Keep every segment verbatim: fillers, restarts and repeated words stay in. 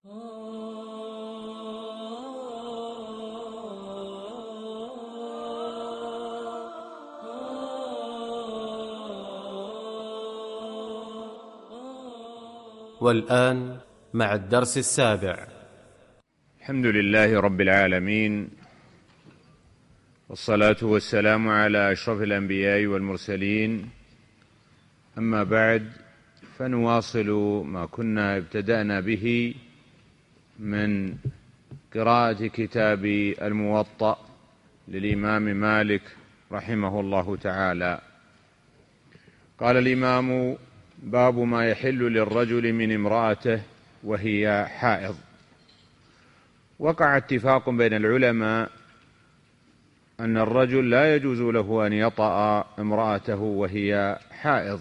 والآن مع الدرس السابع. الحمد لله رب العالمين، والصلاة والسلام على أشرف الأنبياء والمرسلين. أما بعد، فنواصل ما كنا ابتدأنا به من قراءة كتاب الموطأ للإمام مالك رحمه الله تعالى. قال الإمام: باب ما يحل للرجل من امرأته وهي حائض. وقع اتفاق بين العلماء أن الرجل لا يجوز له أن يطأ امرأته وهي حائض،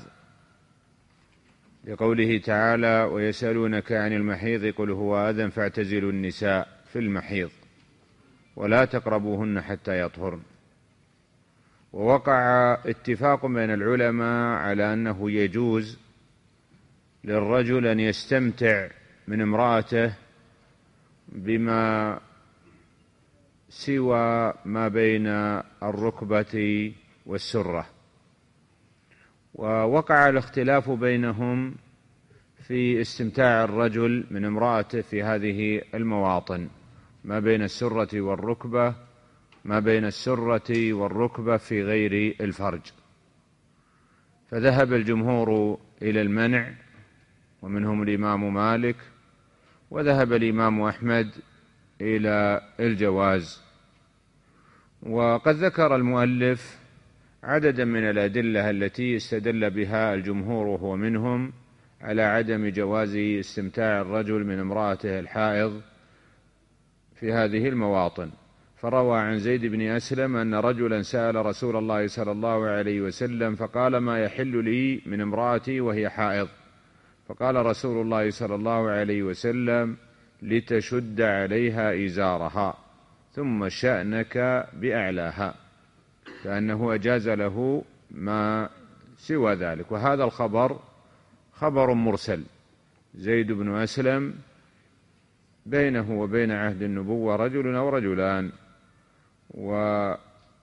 لقوله تعالى: ويسألونك عن المحيض قل هو أذى فاعتزلوا النساء في المحيض ولا تقربوهن حتى يطهرن. ووقع اتفاق بين العلماء على أنه يجوز للرجل أن يستمتع من امرأته بما سوى ما بين الركبة والسرة. ووقع الاختلاف بينهم في استمتاع الرجل من امرأته في هذه المواطن، ما بين السرة والركبة، ما بين السرة والركبة في غير الفرج. فذهب الجمهور إلى المنع، ومنهم الإمام مالك، وذهب الإمام أحمد إلى الجواز. وقد ذكر المؤلف عددا من الأدلة التي استدل بها الجمهور وهو منهم على عدم جواز استمتاع الرجل من امرأته الحائض في هذه المواطن. فروى عن زيد بن أسلم أن رجلا سأل رسول الله صلى الله عليه وسلم فقال: ما يحل لي من امرأتي وهي حائض؟ فقال رسول الله صلى الله عليه وسلم: لتشد عليها إزارها ثم شأنك بأعلاها، فأنه أجاز له ما سوى ذلك. وهذا الخبر خبر مرسل. زيد بن أسلم بينه وبين عهد النبوة رجل أو رجلان. وروى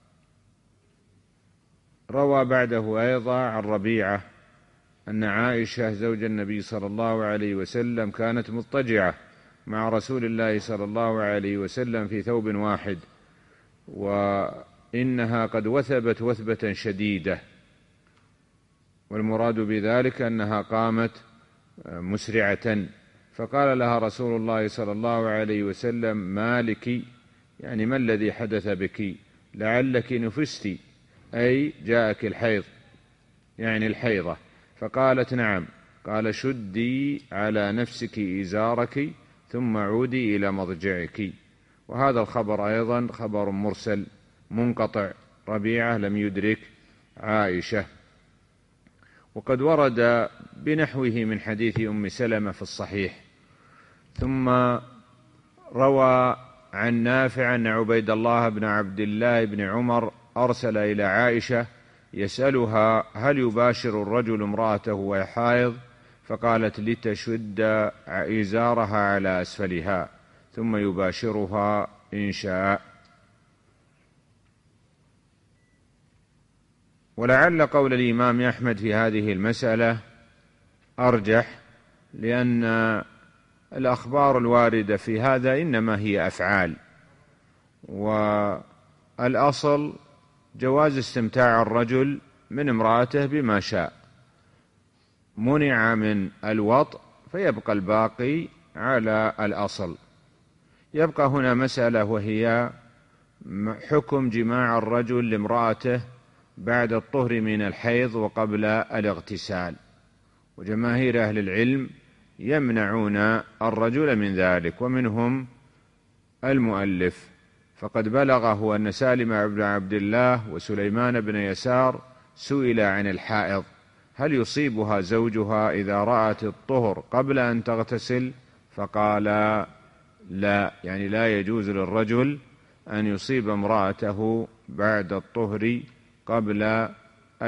بعده أيضا عن ربيعة أن عائشة زوج النبي صلى الله عليه وسلم كانت مضطجعة مع رسول الله صلى الله عليه وسلم في ثوب واحد، وإنها قد وثبت وثبة شديدة، والمراد بذلك أنها قامت مسرعة. فقال لها رسول الله صلى الله عليه وسلم: ما لك؟ يعني ما الذي حدث بك؟ لعلك نفست، أي جاءك الحيض، يعني الحيضة. فقالت: نعم. قال: شدي على نفسك إزارك ثم عودي إلى مضجعك. وهذا الخبر أيضا خبر مرسل منقطع، ربيعة لم يدرك عائشة. وقد ورد بنحوه من حديث أم سلمة في الصحيح. ثم روى عن نافع أن عبيد الله بن عبد الله بن عمر أرسل إلى عائشة يسألها: هل يباشر الرجل امرأته وهي حائض؟ فقالت: لتشد إزارها على أسفلها ثم يباشرها إن شاء. ولعل قول الإمام أحمد في هذه المسألة أرجح، لأن الأخبار الواردة في هذا إنما هي أفعال، والأصل جواز استمتاع الرجل من امرأته بما شاء. منع من الوطء فيبقى الباقي على الأصل. يبقى هنا مسألة، وهي حكم جماع الرجل لامرأته بعد الطهر من الحيض وقبل الاغتسال. وجماهير أهل العلم يمنعون الرجل من ذلك، ومنهم المؤلف. فقد بلغه أن سالم بن عبد الله وسليمان بن يسار سئل عن الحائض: هل يصيبها زوجها إذا رأت الطهر قبل أن تغتسل؟ فقال: لا، يعني لا يجوز للرجل أن يصيب امرأته بعد الطهر قبل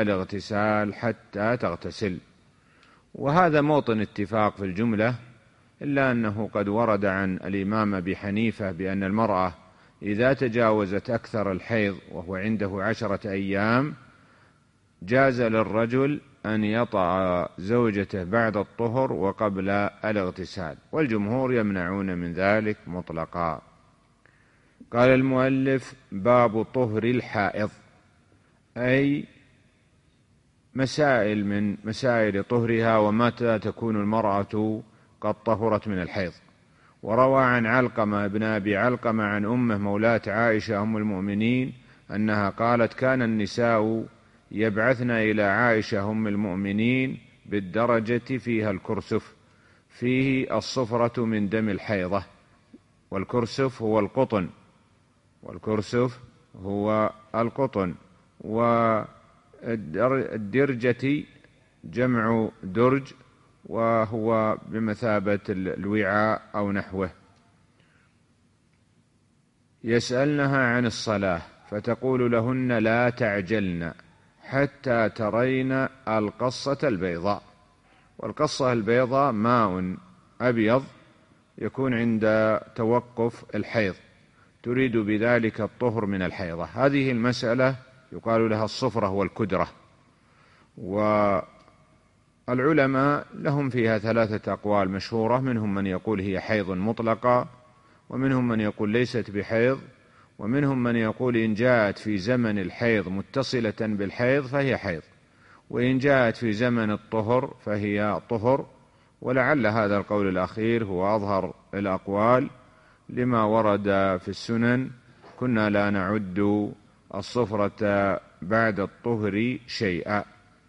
الاغتسال حتى تغتسل. وهذا موطن اتفاق في الجملة إلا أنه قد ورد عن الإمام أبي حنيفة بأن المرأة إذا تجاوزت أكثر الحيض وهو عنده عشرة أيام جاز للرجل أن يطأ زوجته بعد الطهر وقبل الاغتسال، والجمهور يمنعون من ذلك مطلقا. قال المؤلف: باب طهر الحائض، أي مسائل من مسائل طهرها ومتى تكون المرأة قد طهرت من الحيض. وروى عن علقمة بن أبي علقمة عن أمه مولاة عائشة أم المؤمنين أنها قالت: كان النساء يبعثن إلى عائشة أم المؤمنين بالدرجة فيها الكرسف، فيه الصفرة من دم الحيضة. والكرسف هو القطن والكرسف هو القطن والدرجة جمع درج، وهو بمثابة الوعاء أو نحوه. يسألنها عن الصلاة فتقول لهن: لا تعجلن حتى ترين القصة البيضاء. والقصة البيضاء ماء أبيض يكون عند توقف الحيض، تريد بذلك الطهر من الحيضة. هذه المسألة يقال لها الصفرة والكدرة، والعلماء لهم فيها ثلاثة أقوال مشهورة، منهم من يقول هي حيض مطلقة، ومنهم من يقول ليست بحيض، ومنهم من يقول إن جاءت في زمن الحيض متصلة بالحيض فهي حيض، وإن جاءت في زمن الطهر فهي طهر. ولعل هذا القول الأخير هو أظهر الأقوال لما ورد في السنن: كنا لا نعد الصفرة بعد الطهر شيئا.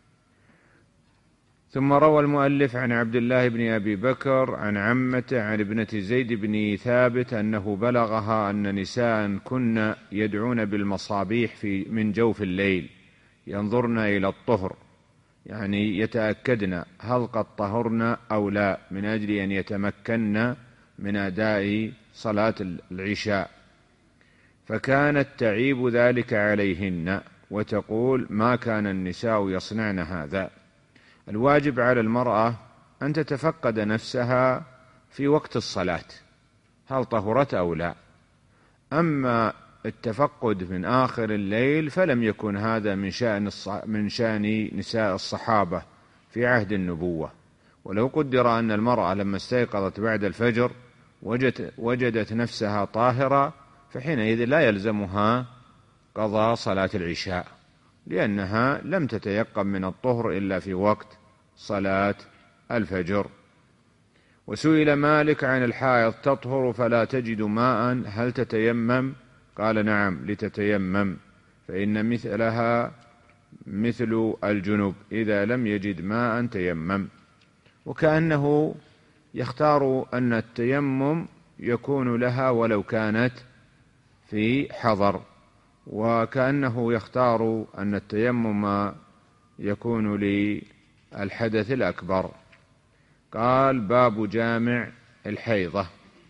ثم روى المؤلف عن عبد الله بن أبي بكر عن عمته عن ابنة زيد بن ثابت أنه بلغها أن نساء كن يدعون بالمصابيح في من جوف الليل ينظرن إلى الطهر، يعني يتأكدن هل قد طهرن أو لا، من أجل أن يتمكن من أداء صلاة العشاء. فكانت تعيب ذلك عليهن وتقول: ما كان النساء يصنعن هذا. الواجب على المرأة أن تتفقد نفسها في وقت الصلاة هل طهرت أو لا. أما التفقد من آخر الليل فلم يكن هذا من شأن من شأن نساء الصحابة في عهد النبوة. ولو قدر أن المرأة لما استيقظت بعد الفجر وجدت, وجدت نفسها طاهرة، فحينئذ لا يلزمها قضاء صلاة العشاء، لأنها لم تتيقن من الطهر إلا في وقت صلاة الفجر. وسئل مالك عن الحائض: تطهر فلا تجد ماء هل تتيمم؟ قال: نعم، لتتيمم، فإن مثلها مثل الجنوب، إذا لم يجد ماء تيمم. وكأنه يختار أن التيمم يكون لها ولو كانت في حضر، وكأنه يختار أن التيمم يكون للحدث الأكبر. قال: باب جامع الحيضة.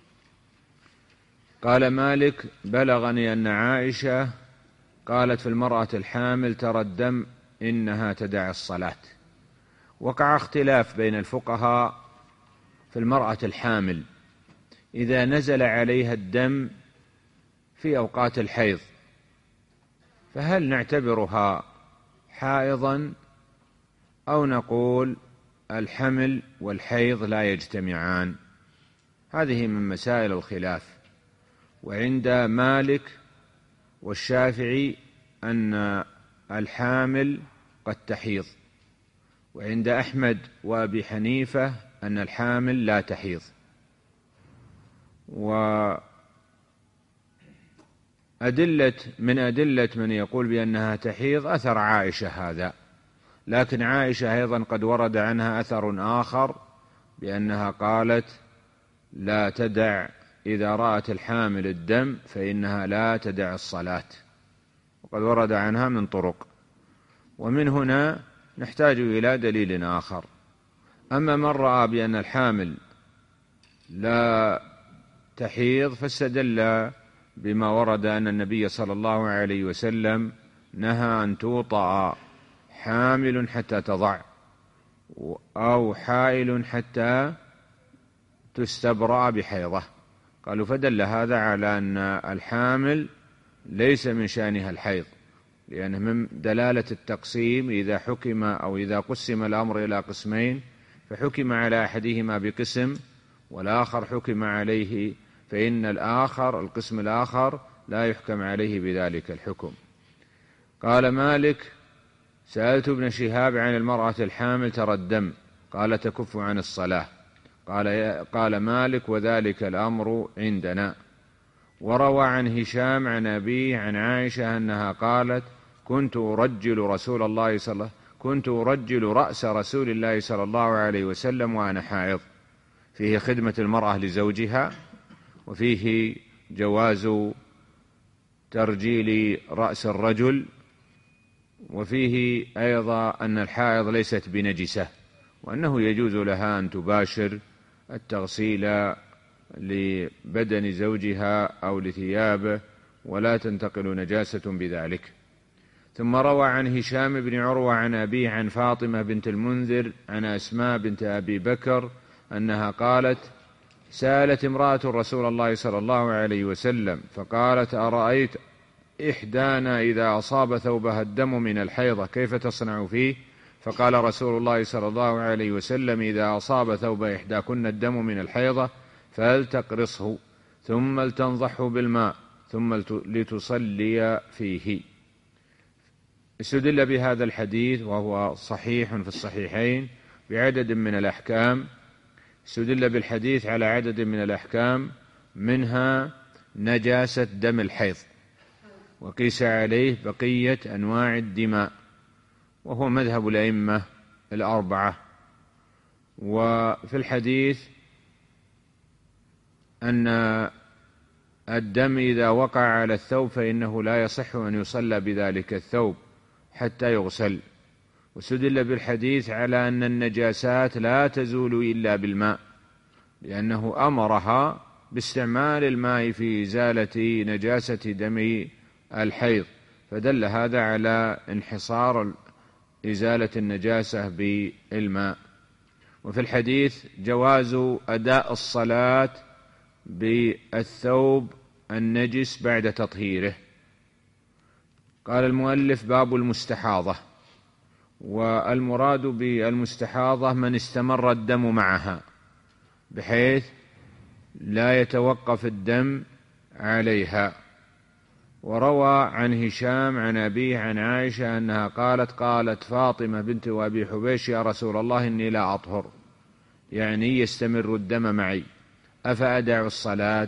قال مالك: بلغني أن عائشة قالت في المرأة الحامل ترى الدم إنها تدع الصلاة. وقع اختلاف بين الفقهاء في المرأة الحامل إذا نزل عليها الدم في أوقات الحيض، فهل نعتبرها حائضا أو نقول الحمل والحيض لا يجتمعان؟ هذه من مسائل الخلاف. وعند مالك والشافعي أن الحامل قد تحيض، وعند أحمد وأبي حنيفة أن الحامل لا تحيض. وأدلة من أدلة من يقول بأنها تحيض أثر عائشة هذا، لكن عائشة أيضا قد ورد عنها أثر آخر بأنها قالت: لا تدع إذا رأت الحامل الدم فإنها لا تدع الصلاة، وقد ورد عنها من طرق. ومن هنا نحتاج إلى دليل آخر. أما من رأى بأن الحامل لا تحيض فاستدل بما ورد أن النبي صلى الله عليه وسلم نهى أن توطأ حامل حتى تضع، أو حائل حتى تستبرأ بحيضة. قالوا فدل هذا على أن الحامل ليس من شأنها الحيض، لأنه من دلالة التقسيم إذا حكم أو إذا قسم الأمر إلى قسمين فحكم على أحدهما بقسم والآخر حكم عليه، فإن الآخر القسم الآخر لا يحكم عليه بذلك الحكم. قال مالك: سألت ابن شهاب عن المرأة الحامل ترى الدم، قال تكف عن الصلاة. قال, قال مالك: وذلك الأمر عندنا. وروى عن هشام عن أبيه عن عائشة أنها قالت: كنت أرجل رسول الله صلى كنت أرجل رأس رسول الله صلى الله عليه وسلم وأنا حائض. فيه خدمة المرأة لزوجها، وفيه جواز ترجيل رأس الرجل، وفيه أيضا أن الحائض ليست بنجسة، وأنه يجوز لها أن تباشر التغسيل لبدن زوجها أو لثيابه ولا تنتقل نجاسة بذلك. ثم روى عن هشام بن عروة عن أبيه عن فاطمة بنت المنذر عن أسماء بنت أبي بكر أنها قالت: سألت امرأة رسول الله صلى الله عليه وسلم فقالت: أرأيت إحدانا إذا أصاب ثوبها الدم من الحيضة كيف تصنع فيه؟ فقال رسول الله صلى الله عليه وسلم: إذا أصاب ثوب إحداكن الدم من الحيضة فلتقرصه ثم لتنضحه بالماء ثم لتصلي فيه. استدل بهذا الحديث وهو صحيح في الصحيحين بعدد من الأحكام. استدل بالحديث على عدد من الأحكام، منها نجاسة دم الحيض، وقيس عليه بقية أنواع الدماء، وهو مذهب الأئمة الأربعة. وفي الحديث أن الدم إذا وقع على الثوب فإنه لا يصح أن يصلى بذلك الثوب حتى يغسل. واستدل بالحديث على أن النجاسات لا تزول إلا بالماء، لأنه أمرها باستعمال الماء في إزالة نجاسة دم الحيض، فدل هذا على انحصار إزالة النجاسة بالماء. وفي الحديث جواز أداء الصلاة بالثوب النجس بعد تطهيره. قال المؤلف: باب المستحاضة. والمراد بالمستحاضة من استمر الدم معها بحيث لا يتوقف الدم عليها. وروى عن هشام عن أبيه عن عائشة أنها قالت: قالت فاطمة بنت أبي حبيش: يا رسول الله إني لا أطهر، يعني يستمر الدم معي، أفأدع الصلاة؟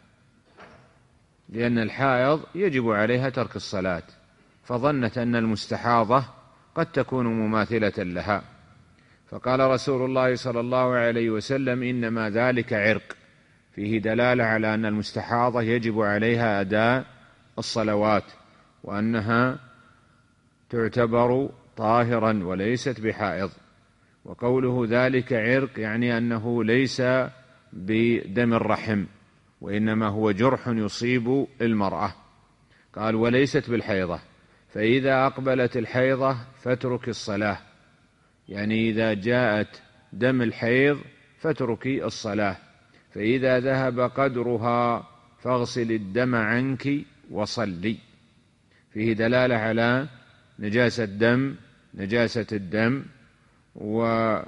لأن الحائض يجب عليها ترك الصلاة، فظنت أن المستحاضة قد تكون مماثلة لها. فقال رسول الله صلى الله عليه وسلم: إنما ذلك عرق. فيه دلالة على أن المستحاضة يجب عليها أداء الصلوات، وأنها تعتبر طاهرا وليست بحائض. وقوله ذلك عرق يعني أنه ليس بدم الرحم، وإنما هو جرح يصيب المرأة. قال: وليست بالحيضة، فإذا أقبلت الحيضة فاترك الصلاة، يعني إذا جاءت دم الحيض فاتركي الصلاة، فإذا ذهب قدرها فاغسل الدم عنك وصلي. فيه دلالة على نجاسة الدم نجاسة الدم وفيه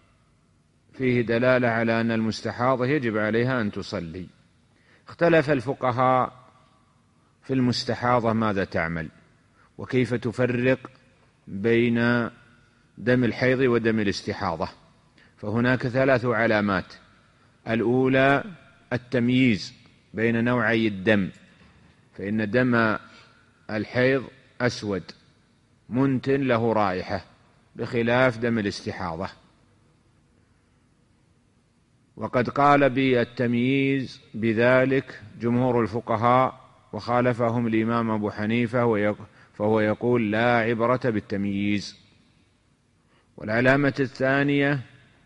دلالة على أن المستحاضة يجب عليها أن تصلي. اختلف الفقهاء في المستحاضة ماذا تعمل، وكيف تفرق بين دم الحيض ودم الاستحاضة. فهناك ثلاث علامات: الأولى التمييز بين نوعي الدم، فإن دم الحيض أسود منتن له رائحة بخلاف دم الاستحاضة. وقد قال بالتمييز بذلك جمهور الفقهاء، وخالفهم الإمام أبو حنيفة فهو يقول لا عبرة بالتمييز. والعلامة الثانية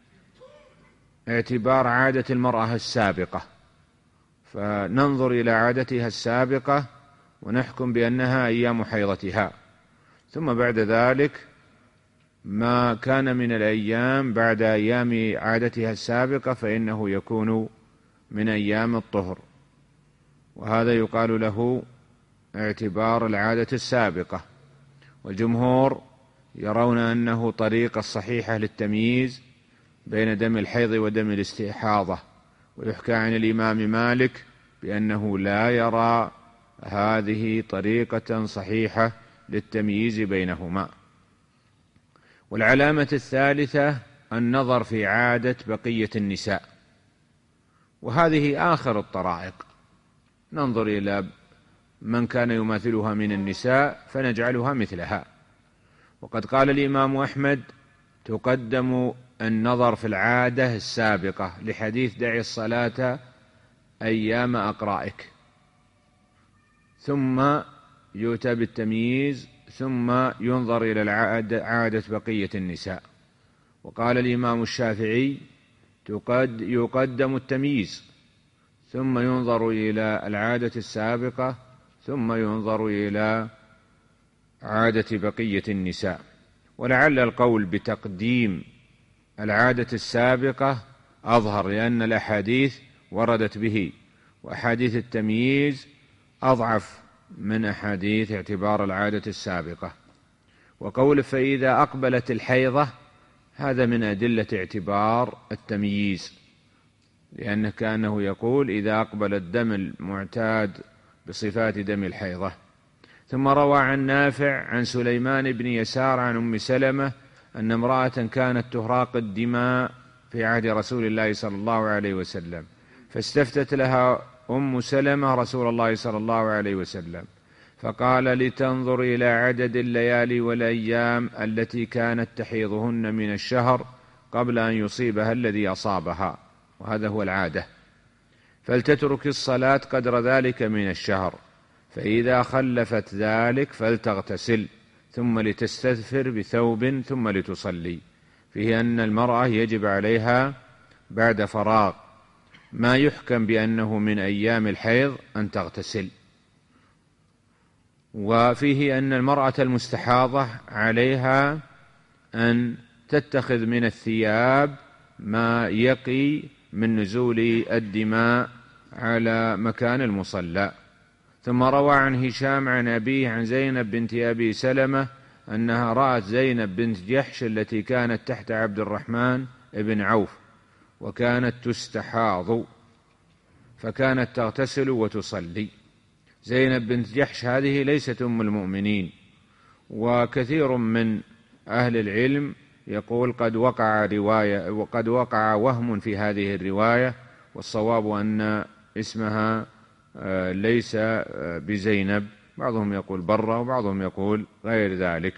اعتبار عادة المرأة السابقة، فننظر إلى عادتها السابقة ونحكم بأنها أيام حيضتها، ثم بعد ذلك ما كان من الأيام بعد أيام عادتها السابقة فإنه يكون من أيام الطهر، وهذا يقال له اعتبار العادة السابقة. والجمهور يرون أنه طريقة صحيحة للتمييز بين دم الحيض ودم الاستحاضة، ويحكى عن الإمام مالك بأنه لا يرى هذه طريقة صحيحة للتمييز بينهما. والعلامة الثالثة النظر في عادة بقية النساء، وهذه آخر الطرائق، ننظر إلى من كان يماثلها من النساء فنجعلها مثلها. وقد قال الإمام أحمد تقدم النظر في العادة السابقة لحديث دع الصلاة أيام أقرائك، ثم يؤتى بالتمييز، ثم ينظر إلى العادة عادة بقية النساء. وقال الإمام الشافعي يقدم التمييز ثم ينظر إلى العادة السابقة ثم ينظر إلى عادة بقية النساء. ولعل القول بتقديم العادة السابقة أظهر، لأن الأحاديث وردت به، وأحاديث التمييز أضعف من أحاديث اعتبار العادة السابقة. وقول فإذا أقبلت الحيضة هذا من أدلة اعتبار التمييز، لأنه كأنه يقول إذا أقبل الدم المعتاد بصفات دم الحيضة. ثم روى عن نافع عن سليمان بن يسار عن أم سلمة أن امرأة كانت تهراق الدماء في عهد رسول الله صلى الله عليه وسلم، فاستفتت لها أم سلمة رسول الله صلى الله عليه وسلم فقال لتنظر إلى عدد الليالي والأيام التي كانت تحيضهن من الشهر قبل أن يصيبها الذي أصابها، وهذا هو العادة، فلتترك الصلاة قدر ذلك من الشهر، فإذا خلفت ذلك فلتغتسل ثم لتستثفر بثوب ثم لتصلي. فيه أن المرأة يجب عليها بعد فراغ ما يحكم بأنه من أيام الحيض أن تغتسل. وفيه أن المرأة المستحاضة عليها أن تتخذ من الثياب ما يقي من نزول الدماء على مكان المصلى. ثم روى عن هشام عن أبيه عن زينب بنت أبي سلمة أنها رأت زينب بنت جحش التي كانت تحت عبد الرحمن بن عوف وكانت تستحاض فكانت تغتسل وتصلي. زينب بنت جحش هذه ليست أم المؤمنين، وكثير من أهل العلم يقول قد وقع رواية وقد وقع وهم في هذه الرواية، والصواب أن اسمها ليس بزينب، بعضهم يقول برة وبعضهم يقول غير ذلك.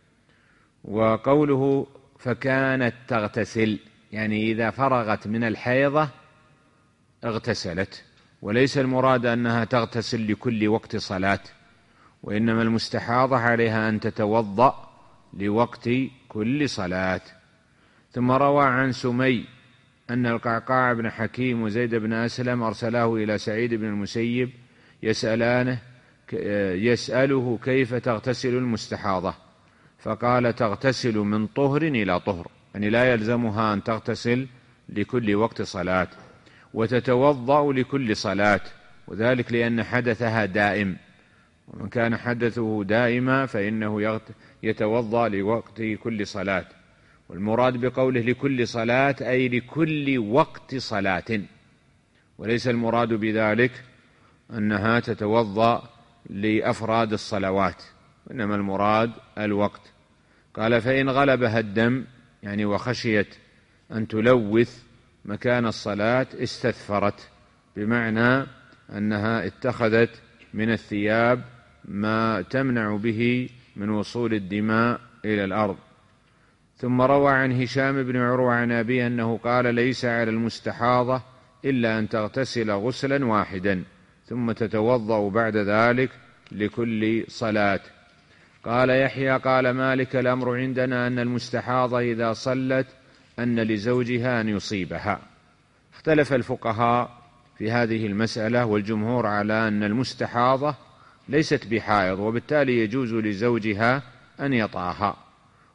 وقوله فكانت تغتسل يعني إذا فرغت من الحيضة اغتسلت، وليس المراد أنها تغتسل لكل وقت صلاة، وإنما المستحاضة عليها أن تتوضأ لوقت كل صلاة. ثم روى عن سمي أن القعقاع بن حكيم وزيد بن أسلم أرسلاه إلى سعيد بن المسيب يسألانه يسأله كيف تغتسل المستحاضة، فقال تغتسل من طهر إلى طهر، يعني لا يلزمها أن تغتسل لكل وقت صلاة، وتتوضأ لكل صلاة، وذلك لأن حدثها دائم، ومن كان حدثه دائما فإنه يتوضأ لوقت كل صلاة. والمراد بقوله لكل صلاة أي لكل وقت صلاة، وليس المراد بذلك أنها تتوضأ لأفراد الصلوات، وإنما المراد الوقت. قال فإن غلبها الدم يعني وخشيت أن تلوث مكان الصلاة استثفرت، بمعنى أنها اتخذت من الثياب ما تمنع به من وصول الدماء إلى الأرض. ثم روى عن هشام بن عروة عن أبيه أنه قال ليس على المستحاضة إلا أن تغتسل غسلا واحدا ثم تتوضأ بعد ذلك لكل صلاة. قال يحيى قال مالك الأمر عندنا أن المستحاضة إذا صلت أن لزوجها أن يصيبها. اختلف الفقهاء في هذه المسألة، والجمهور على أن المستحاضة ليست بحائض، وبالتالي يجوز لزوجها أن يطأها،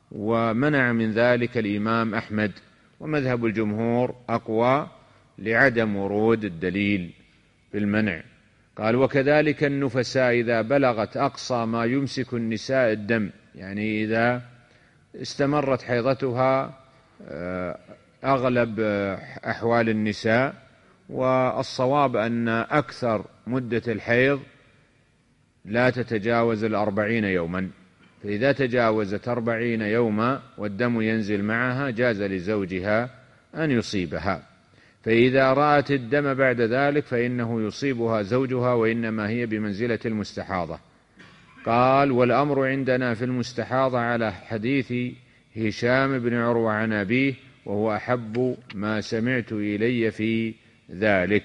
ومنع من ذلك الإمام أحمد، ومذهب الجمهور أقوى لعدم ورود الدليل بالمنع. قال: وكذلك النفساء إذا بلغت أقصى ما يمسك النساء الدم، يعني إذا استمرت حيضتها أغلب أحوال النساء، والصواب أن أكثر مدة الحيض لا تتجاوز الأربعين يوما، فإذا تجاوزت أربعين يوما والدم ينزل معها جاز لزوجها أن يصيبها، فإذا رأت الدم بعد ذلك فإنه يصيبها زوجها، وإنما هي بمنزلة المستحاضة. قال: والأمر عندنا في المستحاضة على حديث هشام بن عروة عن أبيه، وهو أحب ما سمعت إلي في ذلك.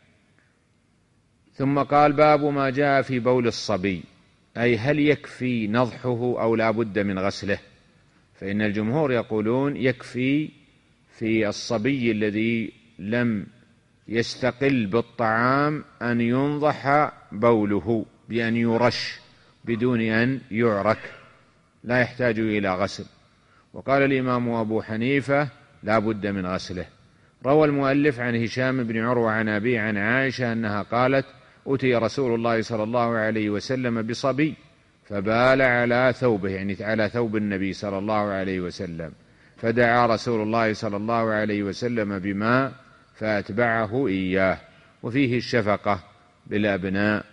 ثم قال: باب ما جاء في بول الصبي، أي هل يكفي نضحه أو لا بد من غسله؟ فإن الجمهور يقولون يكفي في الصبي الذي لم يستقل بالطعام أن ينضح بوله بأن يرش بدون أن يعرك، لا يحتاج إلى غسل. وقال الإمام أبو حنيفة لا بد من غسله. روى المؤلف عن هشام بن عروة عن أبيه عن عائشة أنها قالت: أتي رسول الله صلى الله عليه وسلم بصبي فبال على ثوبه، يعني على ثوب النبي صلى الله عليه وسلم، فدعا رسول الله صلى الله عليه وسلم بماء فأتبعه إياه، وفيه الشفقة بالأبناء.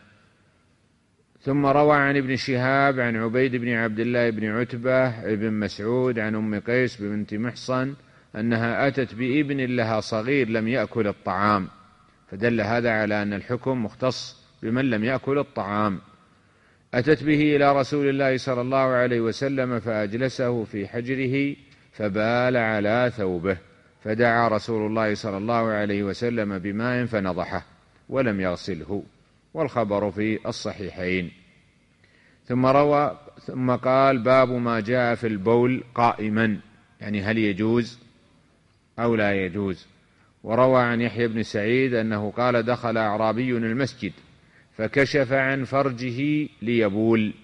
ثم روى عن ابن شهاب عن عبيد بن عبد الله بن عتبة بن مسعود عن أم قيس بنت محصن أنها أتت بابن لها صغير لم يأكل الطعام، فدل هذا على أن الحكم مختص بمن لم يأكل الطعام. أتت به إلى رسول الله صلى الله عليه وسلم فأجلسه في حجره فبال على ثوبه، فدعا رسول الله صلى الله عليه وسلم بماء فنضحه ولم يغسله، والخبر في الصحيحين. ثم روى ثم قال: باب ما جاء في البول قائما، يعني هل يجوز أو لا يجوز. وروى عن يحيى بن سعيد أنه قال: دخل أعرابي المسجد فكشف عن فرجه ليبول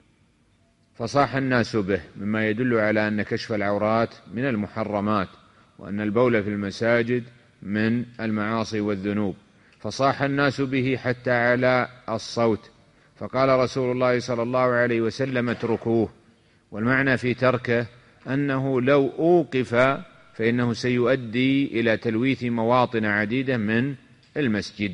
فصاح الناس به، مما يدل على أن كشف العورات من المحرمات، وأن البول في المساجد من المعاصي والذنوب، فصاح الناس به حتى علا الصوت، فقال رسول الله صلى الله عليه وسلم: اتركوه. والمعنى في تركه أنه لو أوقف فإنه سيؤدي إلى تلويث مواطن عديدة من المسجد.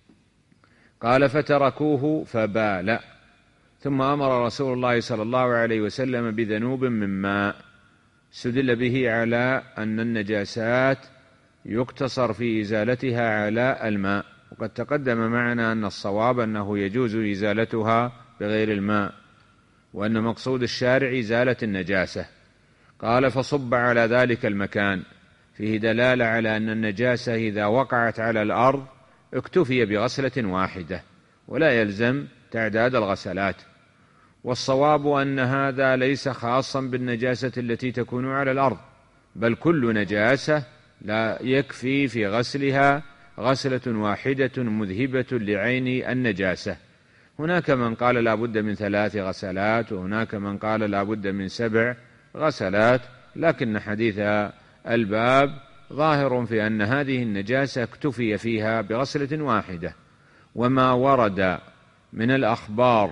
قال: فتركوه فبال. ثم أمر رسول الله صلى الله عليه وسلم بذنوب من ماء، استدل به على أن النجاسات يقتصر في إزالتها على الماء، وقد تقدم معنا أن الصواب أنه يجوز إزالتها بغير الماء، وأن مقصود الشارع إزالة النجاسة. قال: فصب على ذلك المكان، فيه دلالة على أن النجاسة إذا وقعت على الأرض اكتفي بغسلة واحدة ولا يلزم تعداد الغسلات. والصواب أن هذا ليس خاصا بالنجاسة التي تكون على الأرض، بل كل نجاسة لا يكفي في غسلها غسلة واحدة مذهبة لعين النجاسة. هناك من قال لا بد من ثلاث غسلات، وهناك من قال لا بد من سبع غسلات، لكن حديث الباب ظاهر في أن هذه النجاسة اكتفي فيها بغسلة واحدة. وما ورد من الأخبار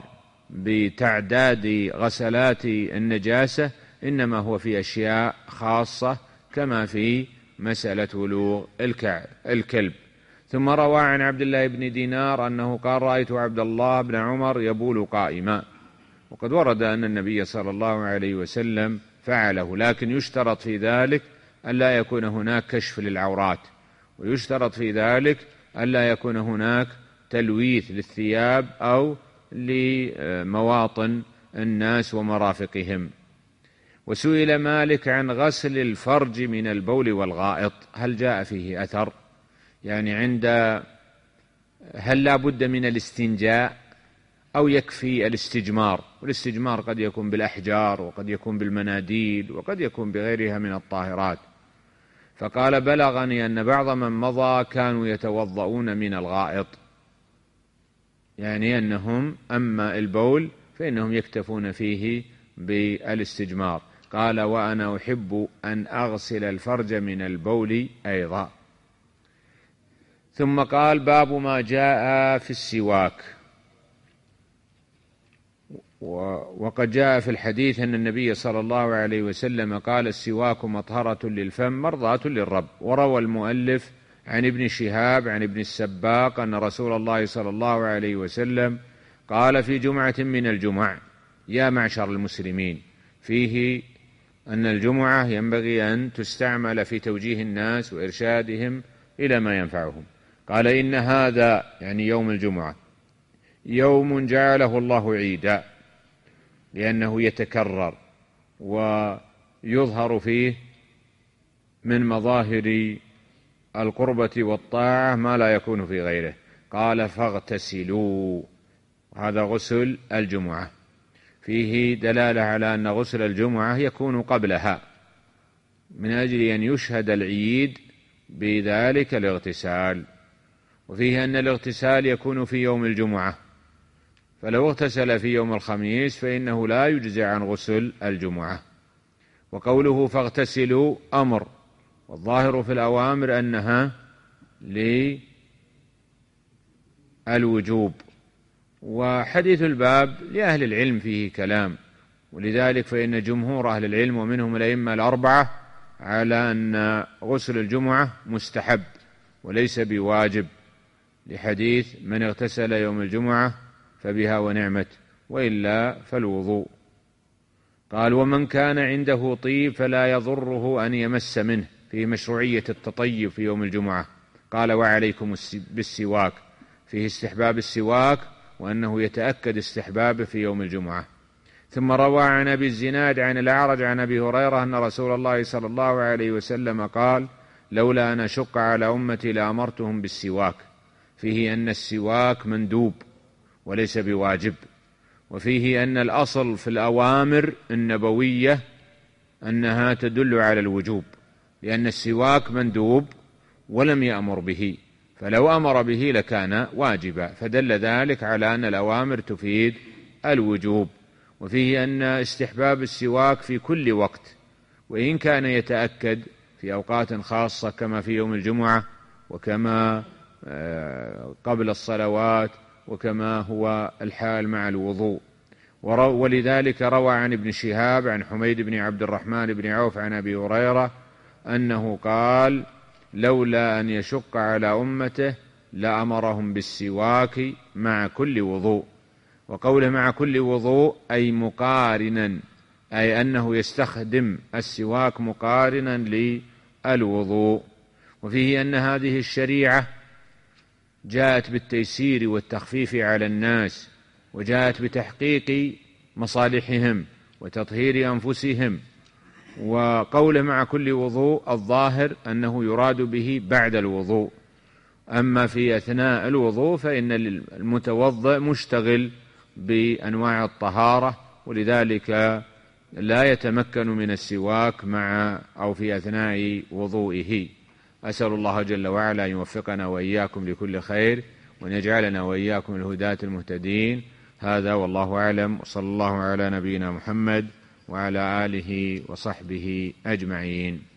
بتعداد غسلات النجاسة إنما هو في أشياء خاصة، كما في مسألة ولوغ الكلب. ثم روى عن عبد الله بن دينار أنه قال: رأيت عبد الله بن عمر يبول قائما. وقد ورد أن النبي صلى الله عليه وسلم فعله، لكن يشترط في ذلك ألا يكون هناك كشف للعورات، ويشترط في ذلك ألا يكون هناك تلويث للثياب أو لمواطن الناس ومرافقهم. وسئل مالك عن غسل الفرج من البول والغائط، هل جاء فيه أثر؟ يعني عند هل لا بد من الاستنجاء أو يكفي الاستجمار؟ والاستجمار قد يكون بالأحجار، وقد يكون بالمناديل، وقد يكون بغيرها من الطاهرات. فقال: بلغني أن بعض من مضى كانوا يتوضؤون من الغائط، يعني أنهم أما البول فإنهم يكتفون فيه بالاستجمار. قال: وأنا أحب أن أغسل الفرج من البول أيضا. ثم قال: باب ما جاء في السواك. وقد جاء في الحديث أن النبي صلى الله عليه وسلم قال: السواك مطهرة للفم مرضاة للرب. وروى المؤلف عن ابن شهاب عن ابن السباق أن رسول الله صلى الله عليه وسلم قال في جمعة من الجمع: يا معشر المسلمين، فيه أن الجمعة ينبغي أن تستعمل في توجيه الناس وإرشادهم إلى ما ينفعهم. قال: إن هذا، يعني يوم الجمعة، يوم جعله الله عيدا، لأنه يتكرر ويظهر فيه من مظاهر القربة والطاعة ما لا يكون في غيره. قال: فاغتسلوا. هذا غسل الجمعة، فيه دلالة على أن غسل الجمعة يكون قبلها من أجل أن يشهد العيد بذلك الاغتسال. وفيه أن الاغتسال يكون في يوم الجمعة، فلو اغتسل في يوم الخميس فإنه لا يجزي عن غسل الجمعة. وقوله فاغتسلوا أمر، والظاهر في الأوامر أنها للوجوب. وحديث الباب لأهل العلم فيه كلام، ولذلك فإن جمهور أهل العلم ومنهم الأئمة الأربعة على أن غسل الجمعة مستحب وليس بواجب، لحديث من اغتسل يوم الجمعة فبها ونعمت، وإلا فالوضوء. قال: ومن كان عنده طيب فلا يضره أن يمس منه، في مشروعية التطيب في يوم الجمعة. قال: وعليكم بالسواك، فيه استحباب السواك وأنه يتأكد استحبابه في يوم الجمعة. ثم روى عن أبي الزناد عن الأعرج عن أبي هريرة أن رسول الله صلى الله عليه وسلم قال: لولا أن أشق على أمتي لأمرتهم بالسواك. فيه أن السواك مندوب وليس بواجب. وفيه أن الأصل في الأوامر النبوية أنها تدل على الوجوب، لأن السواك مندوب ولم يأمر به، فلو أمر به لكان واجبا، فدل ذلك على أن الأوامر تفيد الوجوب. وفيه أن استحباب السواك في كل وقت، وإن كان يتأكد في أوقات خاصة كما في يوم الجمعة، وكما قبل الصلوات، وكما هو الحال مع الوضوء. ولذلك روى عن ابن شهاب عن حميد بن عبد الرحمن بن عوف عن أبي هريرة أنه قال: لولا أن يشق على أمته لأمرهم بالسواك مع كل وضوء. وقوله مع كل وضوء أي مقارنا، أي أنه يستخدم السواك مقارنا للوضوء. وفيه أن هذه الشريعة جاءت بالتيسير والتخفيف على الناس، وجاءت بتحقيق مصالحهم وتطهير أنفسهم. وقوله مع كل وضوء الظاهر أنه يراد به بعد الوضوء، أما في أثناء الوضوء فإن المتوضئ مشتغل بأنواع الطهارة، ولذلك لا يتمكن من السواك مع أو في أثناء وضوئه. أسأل الله جل وعلا أن يوفقنا وإياكم لكل خير، وأن يجعلنا وإياكم الهداة المهتدين. هذا والله أعلم، وصلى الله على نبينا محمد وعلى آله وصحبه أجمعين.